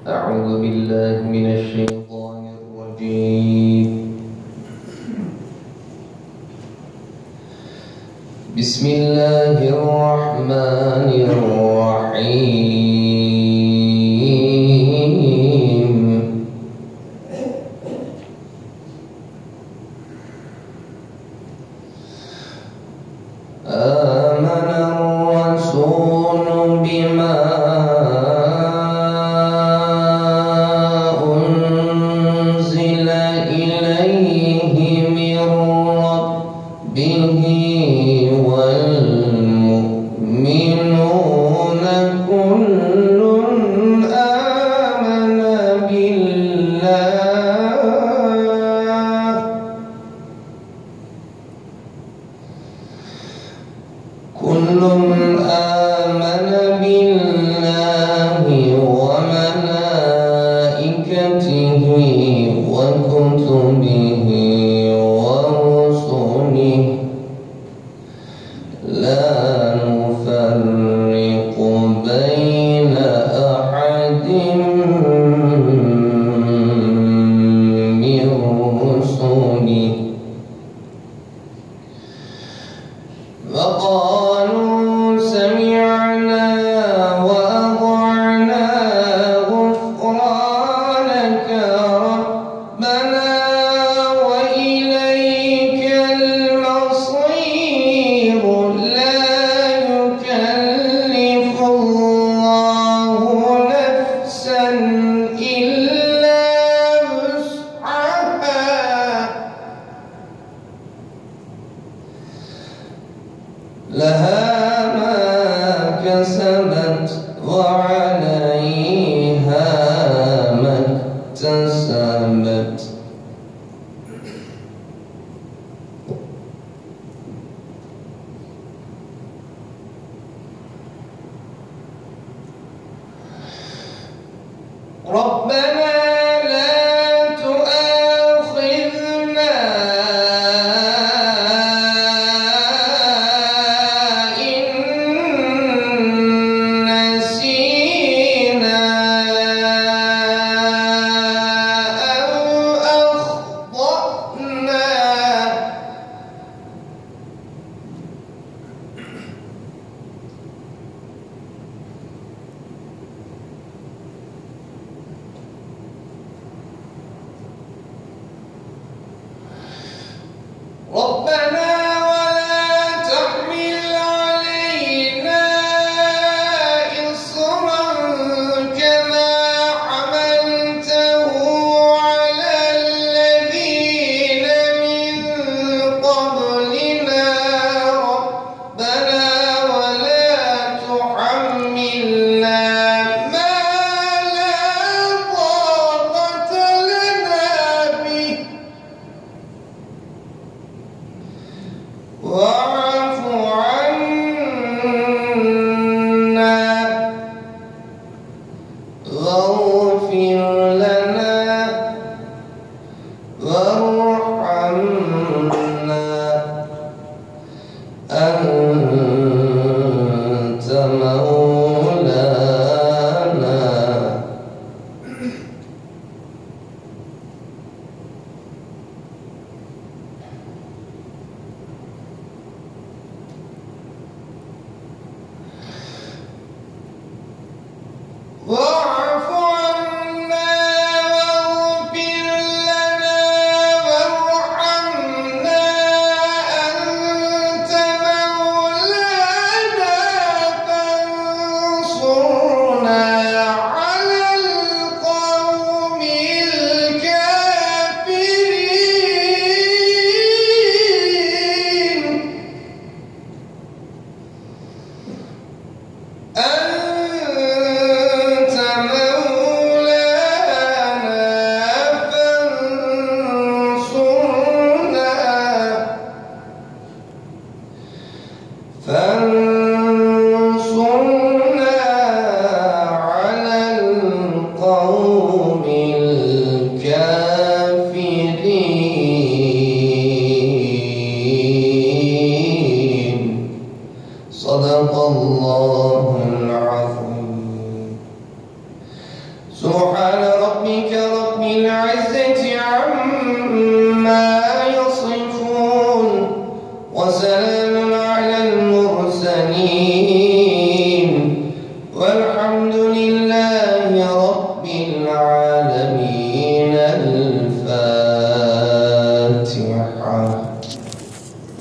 أعوذ بالله من الشيطان الرجيم. بسم الله الرحمن الرحيم. آمن الرسول بما أنزل إليه من ربه والمؤمنون كل آمن بالله وملائكته وكتبه ورسله لا نفرق بين أحد من رسله وقالوا سمعنا وأطعنا غفرانك ربنا وإليك المصير لا يكلف الله نفسا إلا وسعها لها ما كسبت وعليها ما اكتسبت ربنا لا تؤاخذنا إن نسينا أو أخطأنا ربنا ولا تحمل علينا إصرا كما حملته على الذين من قبلنا ربنا ولا تحملنا ما لا طاقة لنا به واعف عنا واغفر لنا وارحمنا أنت مولانا واعف عنا واغفر لنا وارحمنا أنت مولانا فانصرنا على القوم الكافرين أنت مولانا فانصرنا على القوم الكافرين. صدق الله العظيم. سبحان ربك رب العزة عما يصفون وسلام على المرسلين والحمد لله رب